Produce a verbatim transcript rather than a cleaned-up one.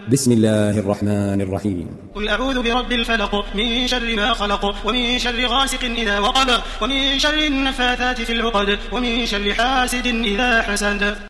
بسم الله الرحمن الرحيم. قل أعوذ برب الفلق من شر ما خلق ومن شر غاسق إذا وقب ومن شر النفاثات في العقد ومن شر حاسد إذا حسد.